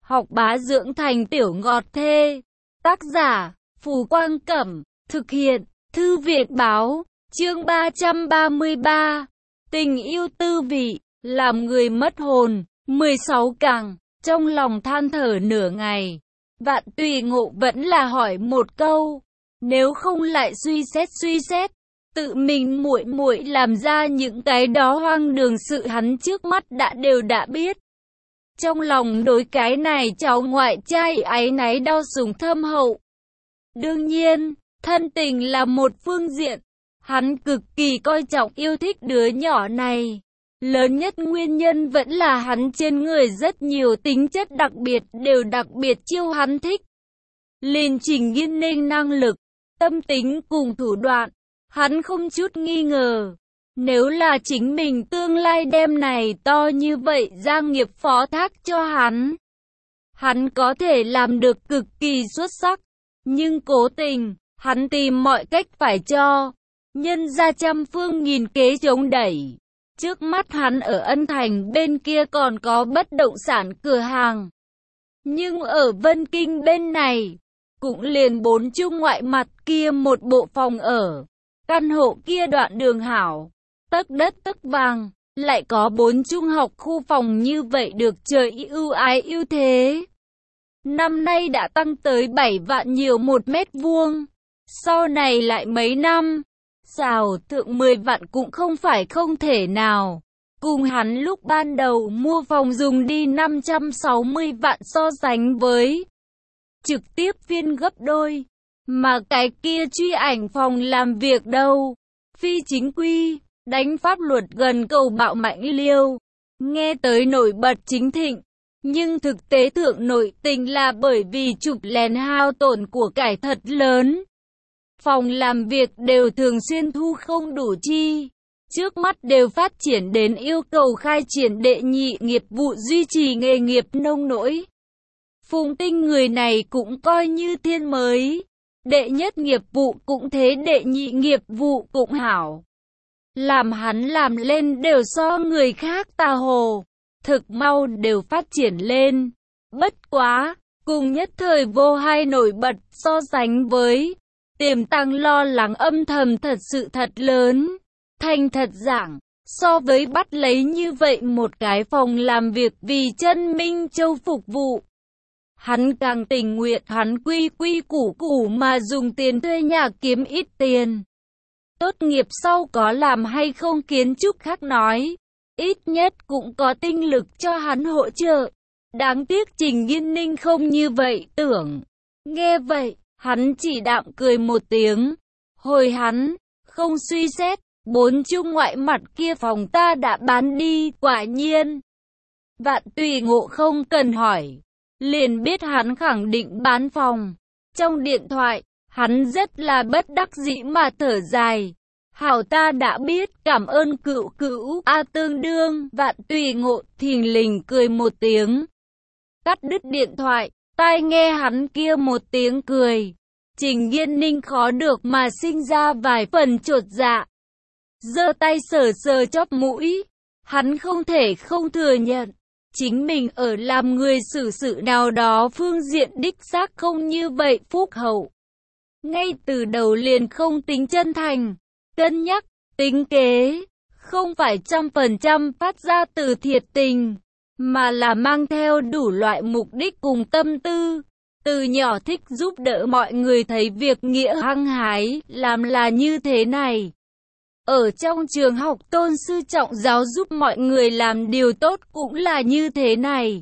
học bá dưỡng thành tiểu ngọt thê. Tác giả, Phù Quang Cẩm, thực hiện, Thư viện Báo, chương 333, tình yêu tư vị, làm người mất hồn, 16 càng, trong lòng than thở nửa ngày. Vạn Tùy Ngộ vẫn là hỏi một câu, nếu không lại suy xét, tự mình muội muội làm ra những cái đó hoang đường sự hắn trước mắt đều đã biết. Trong lòng đối cái này cháu ngoại trai áy náy đau sủng thâm hậu. Đương nhiên, thân tình là một phương diện, hắn cực kỳ coi trọng yêu thích đứa nhỏ này. Lớn nhất nguyên nhân vẫn là hắn trên người rất nhiều tính chất đặc biệt đều đặc biệt chiêu hắn thích. Liền Trình Nghiên Ninh năng lực, tâm tính cùng thủ đoạn, hắn không chút nghi ngờ. Nếu là chính mình tương lai đem này to như vậy gia nghiệp phó thác cho hắn có thể làm được cực kỳ xuất sắc. Nhưng cố tình, hắn tìm mọi cách phải cho nhân ra trăm phương nghìn kế chống đẩy. Trước mắt hắn ở Ân Thành bên kia còn có bất động sản cửa hàng. Nhưng ở Vân Kinh bên này, cũng liền 4 chung ngoại mặt kia một bộ phòng ở. Căn hộ kia đoạn đường hảo, tấc đất tấc vàng, lại có 4 trung học khu phòng như vậy được trời ưu ái ưu thế. Năm nay đã tăng tới 7 vạn nhiều một mét vuông. Sau này lại mấy năm, xào thượng 10 vạn cũng không phải không thể nào. Cùng hắn lúc ban đầu mua phòng dùng đi 560 vạn so sánh với trực tiếp phiên gấp đôi. Mà cái kia truy ảnh phòng làm việc đâu, phi chính quy, đánh pháp luật gần cầu bạo mạnh liêu. Nghe tới nổi bật chính thịnh, nhưng thực tế thượng nội tình là bởi vì chụp lén hao tổn của cải thật lớn. Phòng làm việc đều thường xuyên thu không đủ chi. Trước mắt đều phát triển đến yêu cầu khai triển đệ nhị nghiệp vụ duy trì nghề nghiệp nông nỗi. Phùng Tinh người này cũng coi như thiên mới. Đệ nhất nghiệp vụ cũng thế, đệ nhị nghiệp vụ cũng hảo. Làm hắn làm lên đều so người khác tà hồ. Thực mau đều phát triển lên. Bất quá, cùng nhất thời vô hai nổi bật so sánh với tiềm tàng lo lắng âm thầm thật sự thật lớn. Thành thật giảng, so với bắt lấy như vậy một cái phòng làm việc vì chân Minh Châu phục vụ, hắn càng tình nguyện hắn quy củ mà dùng tiền thuê nhà kiếm ít tiền. Tốt nghiệp sau có làm hay không kiến trúc khác nói, ít nhất cũng có tinh lực cho hắn hỗ trợ. Đáng tiếc Trình Nghiên Ninh không như vậy tưởng. Nghe vậy, hắn chỉ đạm cười một tiếng. Hồi hắn, không suy xét, 4 chung ngoại mặt kia phòng ta đã bán đi, quả nhiên. Vạn Tùy Ngộ không cần hỏi, liền biết hắn khẳng định bán phòng. Trong điện thoại, hắn rất là bất đắc dĩ mà thở dài. Hảo, ta đã biết, cảm ơn cựu tương đương. Vạn Tùy Ngộ thình lình cười một tiếng, cắt đứt điện thoại. Tai nghe hắn kia một tiếng cười, Trình Nghiên Ninh khó được mà sinh ra vài phần chột dạ. Giơ tay sờ chóp mũi, hắn không thể không thừa nhận, chính mình ở làm người xử sự nào đó phương diện đích xác không như vậy phúc hậu. Ngay từ đầu liền không tính chân thành, cân nhắc, tính kế, không phải 100% phát ra từ thiệt tình, mà là mang theo đủ loại mục đích cùng tâm tư. Từ nhỏ thích giúp đỡ mọi người, thấy việc nghĩa hăng hái, làm là như thế này. Ở trong trường học tôn sư trọng giáo giúp mọi người làm điều tốt cũng là như thế này.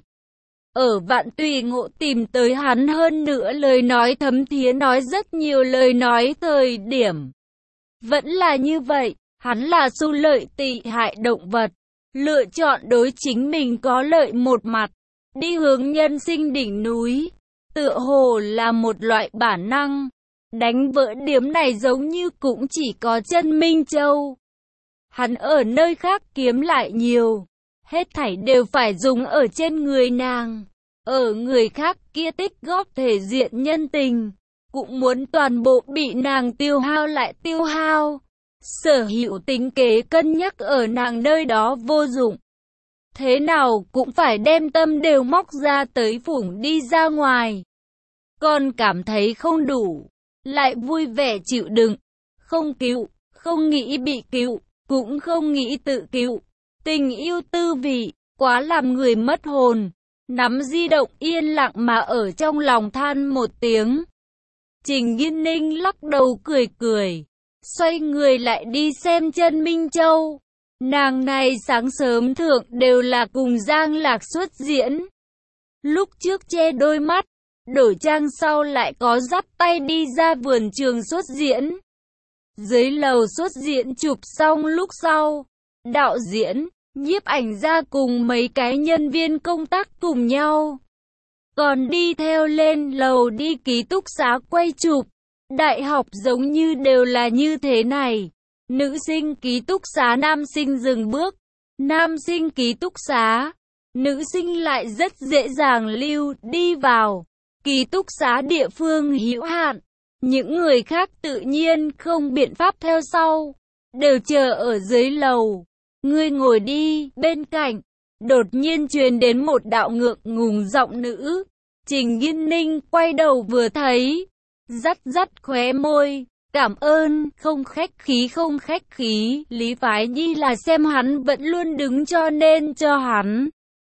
Ở Vạn Tùy Ngộ tìm tới hắn hơn nữa lời nói thấm thía, nói rất nhiều lời nói thời điểm. Vẫn là như vậy, hắn là xu lợi tị hại động vật. Lựa chọn đối chính mình có lợi một mặt, đi hướng nhân sinh đỉnh núi, tựa hồ là một loại bản năng. Đánh vỡ điểm này giống như cũng chỉ có chân Minh Châu. Hắn ở nơi khác kiếm lại nhiều, hết thảy đều phải dùng ở trên người nàng. Ở người khác kia tích góp thể diện nhân tình, cũng muốn toàn bộ bị nàng tiêu hao lại tiêu hao. Sở hữu tính kế cân nhắc ở nàng nơi đó vô dụng. thế nào cũng phải đem tâm đều móc ra tới phủng đi ra ngoài. Còn cảm thấy không đủ, lại vui vẻ chịu đựng, không cứu, không nghĩ bị cứu, cũng không nghĩ tự cứu. Tình yêu tư vị, quá làm người mất hồn. Nắm di động yên lặng mà ở trong lòng than một tiếng. Trình Nghiên Ninh lắc đầu cười cười, xoay người lại đi xem Chân Minh Châu. Nàng này sáng sớm thượng đều là cùng Giang Lạc xuất diễn. Lúc trước che đôi mắt, đổi trang sau lại có dắt tay đi ra vườn trường xuất diễn. Dưới lầu xuất diễn chụp xong lúc sau, đạo diễn, nhiếp ảnh ra cùng mấy cái nhân viên công tác cùng nhau. Còn đi theo lên lầu đi ký túc xá quay chụp. Đại học giống như đều là như thế này. Nữ sinh ký túc xá nam sinh dừng bước. Nam sinh ký túc xá, nữ sinh lại rất dễ dàng lưu đi vào. Ký túc xá địa phương hữu hạn. Những người khác tự nhiên không biện pháp theo sau. Đều chờ ở dưới lầu. Ngươi ngồi đi, bên cạnh. Đột nhiên truyền đến một đạo ngượng ngùng giọng nữ. Trình Nghiên Ninh quay đầu vừa thấy. Dắt khóe môi. Cảm ơn, không khách khí không khách khí. Lý Phái Nhi là xem hắn vẫn luôn đứng cho nên cho hắn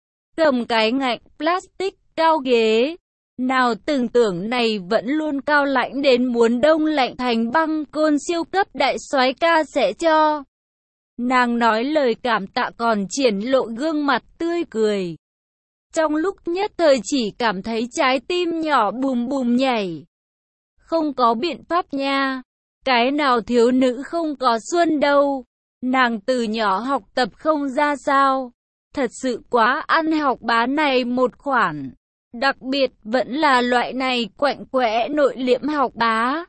cầm cái ngạnh plastic cao ghế. Nào tưởng tượng này vẫn luôn cao lãnh đến muốn đông lạnh thành băng côn siêu cấp đại soái ca sẽ cho. Nàng nói lời cảm tạ còn triển lộ gương mặt tươi cười. Trong lúc nhất thời chỉ cảm thấy trái tim nhỏ bùm bùm nhảy. Không có biện pháp nha. Cái nào thiếu nữ không có xuân đâu. Nàng từ nhỏ học tập không ra sao. Thật sự quá ăn học bá này một khoản. Đặc biệt vẫn là loại này quạnh quẽ nội liễm học bá.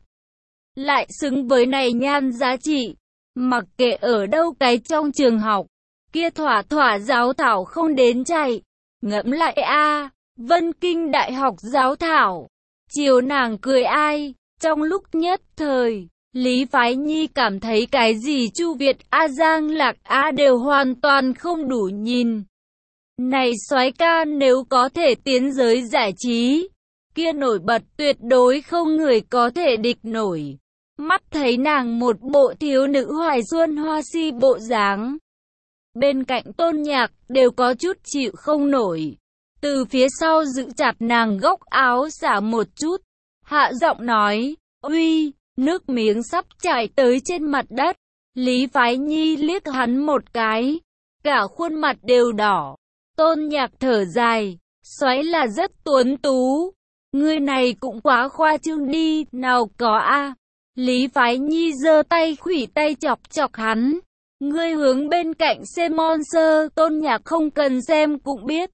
Lại xứng với này nhan giá trị. Mặc kệ ở đâu cái trong trường học. Kia thỏa giáo thảo không đến chạy. Ngẫm lại a, Vân Kinh Đại học giáo thảo. Chiều nàng cười ai. Trong lúc nhất thời, Lý Phái Nhi cảm thấy cái gì Chu Việt A Giang Lạc A đều hoàn toàn không đủ nhìn. Này soái ca nếu có thể tiến giới giải trí, kia nổi bật tuyệt đối không người có thể địch nổi. Mắt thấy nàng một bộ thiếu nữ hoài xuân hoa si bộ dáng. Bên cạnh Tôn Nhạc đều có chút chịu không nổi. Từ phía sau giữ chặt nàng góc áo xả một chút. Hạ giọng nói, uy, nước miếng sắp chảy tới trên mặt đất. Lý Phái Nhi liếc hắn một cái. Cả khuôn mặt đều đỏ. Tôn Nhạc thở dài, soái là rất tuấn tú. Người này cũng quá khoa trương đi, nào có a. Lý Phái Nhi giơ tay khuỷu tay chọc hắn. Ngươi hướng bên cạnh xem monster. Tôn Nhạc không cần xem cũng biết.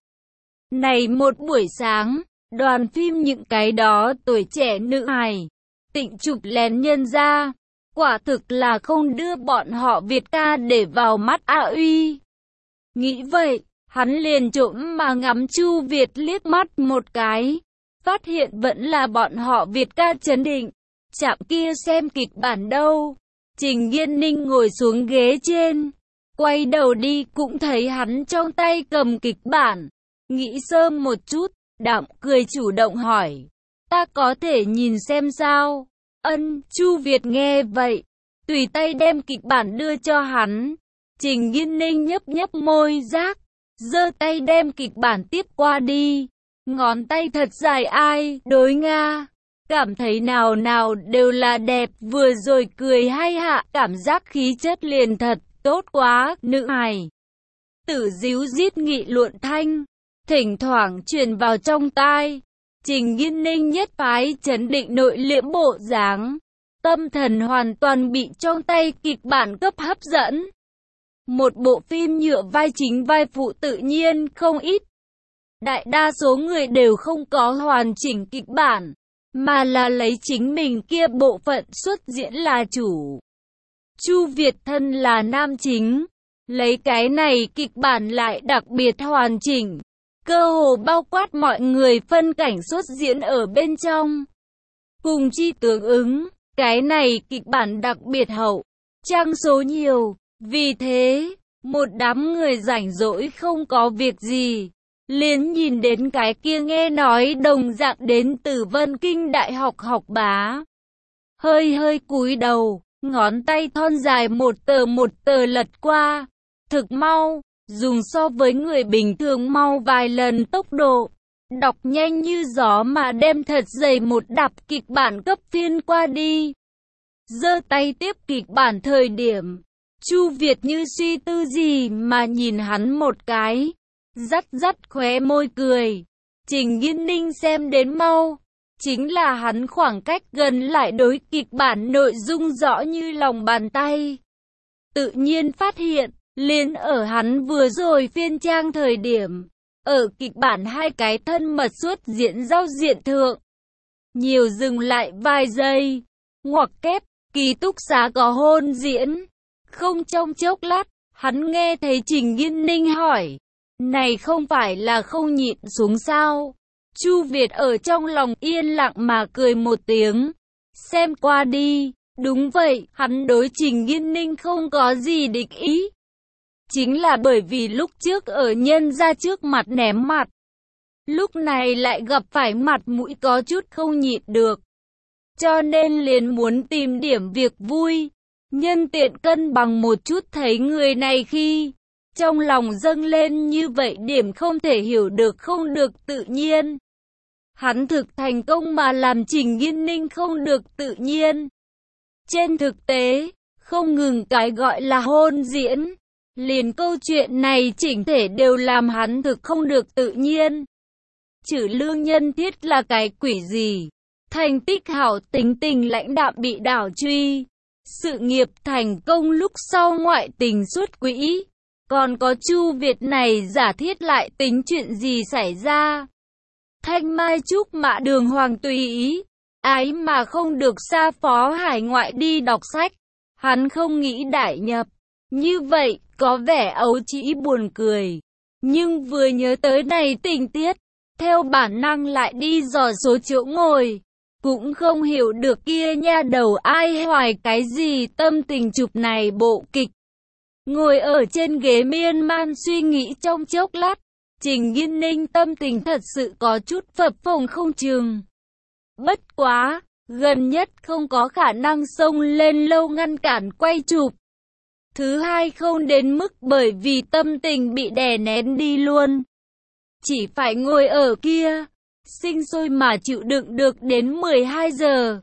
Này một buổi sáng, đoàn phim những cái đó tuổi trẻ nữ hài, tịnh chụp lén nhân ra. Quả thực là không đưa bọn họ Việt ca để vào mắt a uy. Nghĩ vậy, hắn liền trộm mà ngắm Chu Việt liếc mắt một cái. Phát hiện vẫn là bọn họ Việt ca chấn định. Chạm kia xem kịch bản đâu. Trình Nghiên Ninh ngồi xuống ghế trên. Quay đầu đi cũng thấy hắn trong tay cầm kịch bản. Nghĩ sơ một chút, đạm cười chủ động hỏi. Ta có thể nhìn xem sao? Ân, Chu Việt nghe vậy. Tùy tay đem kịch bản đưa cho hắn. Trình Nghiên Ninh nhấp môi giác. Giơ tay đem kịch bản tiếp qua đi. Ngón tay thật dài ai, đối Nga. Cảm thấy nào đều là đẹp, vừa rồi cười hay hạ, cảm giác khí chất liền thật, tốt quá, nữ hài. Tử díu dít nghị luận thanh, thỉnh thoảng truyền vào trong tai. Trình Nghiên Ninh nhất phái chấn định nội liễm bộ dáng. Tâm thần hoàn toàn bị trong tay kịch bản cấp hấp dẫn. Một bộ phim nhựa vai chính vai phụ tự nhiên không ít. Đại đa số người đều không có hoàn chỉnh kịch bản, mà là lấy chính mình kia bộ phận xuất diễn là chủ. Chu Việt thân là nam chính, lấy cái này kịch bản lại đặc biệt hoàn chỉnh, cơ hồ bao quát mọi người phân cảnh xuất diễn ở bên trong. Cùng chi tương ứng, cái này kịch bản đặc biệt hậu, trang số nhiều, vì thế, Một đám người rảnh rỗi không có việc gì, liền nhìn đến cái kia nghe nói đồng dạng đến từ Vân Kinh Đại học học bá. Hơi hơi cúi đầu, ngón tay thon dài một tờ lật qua, thực mau, dùng so với người bình thường mau vài lần tốc độ, đọc nhanh như gió mà đem thật dày một đạp kịch bản cấp phiên qua đi. Giơ tay tiếp kịch bản thời điểm, Chu Việt như suy tư gì mà nhìn hắn một cái, dắt khóe môi cười. Trình Nghiên Ninh xem đến mau, chính là hắn khoảng cách gần lại đối kịch bản nội dung rõ như lòng bàn tay. Tự nhiên phát hiện, liền ở hắn vừa rồi phiên trang thời điểm, ở kịch bản hai cái thân mật xuất diễn giao diện thượng. Nhiều dừng lại vài giây, ngoặc kép, ký túc xá có hôn diễn. Không trong chốc lát, hắn nghe thấy Trình Nghiên Ninh hỏi, này không phải là không nhịn xuống sao? Chu Việt ở trong lòng yên lặng mà cười một tiếng, xem qua đi. Đúng vậy, hắn đối Trình Nghiên Ninh không có gì địch ý. Chính là bởi vì lúc trước ở nhân gia trước mặt ném mặt, lúc này lại gặp phải mặt mũi có chút không nhịn được. Cho nên liền muốn tìm điểm việc vui, nhân tiện cân bằng một chút thấy người này khi trong lòng dâng lên như vậy điểm không thể hiểu được không được tự nhiên. Hắn thực thành công mà làm Trình Nghiên Ninh không được tự nhiên. Trên thực tế, không ngừng cái gọi là hôn diễn, liền câu chuyện này chỉnh thể đều làm hắn thực không được tự nhiên. Chử Lương Nhân Thiết là cái quỷ gì? Thành tích hảo tính tình lãnh đạm bị đảo truy. Sự nghiệp thành công lúc sau ngoại tình xuất quỹ. Còn có Chu Việt này giả thiết lại tính chuyện gì xảy ra? Thanh Mai Trúc Mã Đường Hoàng tùy ý, ái mà không được xa phó hải ngoại đi đọc sách. Hắn không nghĩ đại nhập. Như vậy, có vẻ ấu trĩ buồn cười. Nhưng vừa nhớ tới này tình tiết, theo bản năng lại đi dò số chỗ ngồi. Cũng không hiểu được kia nha đầu ai hoài cái gì tâm tình chụp này bộ kịch. Ngồi ở trên ghế miên man suy nghĩ trong chốc lát, Trình Nghiên Ninh tâm tình thật sự có chút phập phồng không chừng. Bất quá, gần nhất không có khả năng xông lên lâu ngăn cản quay chụp. Thứ hai không đến mức bởi vì tâm tình bị đè nén đi luôn. Chỉ phải ngồi ở kia, sinh sôi mà chịu đựng được đến 12 giờ.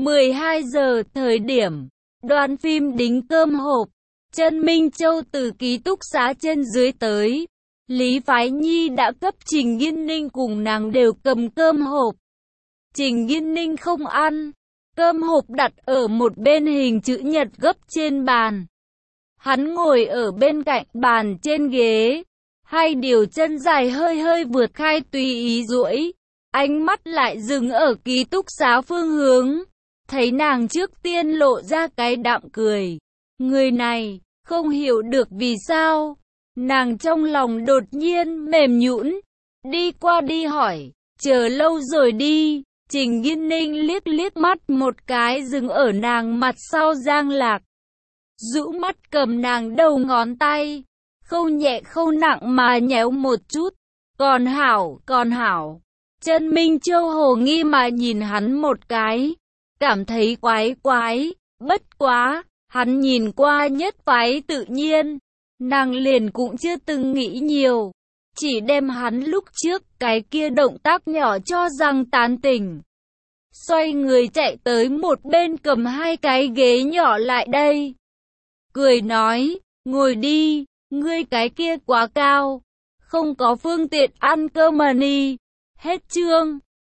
12 giờ thời điểm, đoàn phim đính cơm hộp. Trân Minh Châu từ ký túc xá trên dưới tới. Lý Phái Nhi đã cấp Trình Nghiên Ninh cùng nàng đều cầm cơm hộp. Trình Nghiên Ninh không ăn. Cơm hộp đặt ở một bên hình chữ nhật gấp trên bàn. Hắn ngồi ở bên cạnh bàn trên ghế. Hai điều chân dài hơi hơi vượt khai tùy ý duỗi. Ánh mắt lại dừng ở ký túc xá phương hướng. Thấy nàng trước tiên lộ ra cái đạm cười. Người này, không hiểu được vì sao. Nàng trong lòng đột nhiên mềm nhũn, đi qua đi hỏi, chờ lâu rồi đi. Trình Nghiên Ninh liếc liếc mắt một cái dừng ở nàng mặt sau Giang Lạc. Rũ mắt cầm nàng đầu ngón tay, không nhẹ không nặng mà nhéo một chút. Còn hảo. Trân Minh Châu hồ nghi mà nhìn hắn một cái, cảm thấy quái, bất quá, hắn nhìn qua nhất phái tự nhiên. Nàng liền cũng chưa từng nghĩ nhiều, chỉ đem hắn lúc trước cái kia động tác nhỏ cho rằng tán tỉnh. Xoay người chạy tới một bên cầm hai cái ghế nhỏ lại đây. Cười nói, ngồi đi, ngươi cái kia quá cao, không có phương tiện ăn cơm mà ni. Hết chương.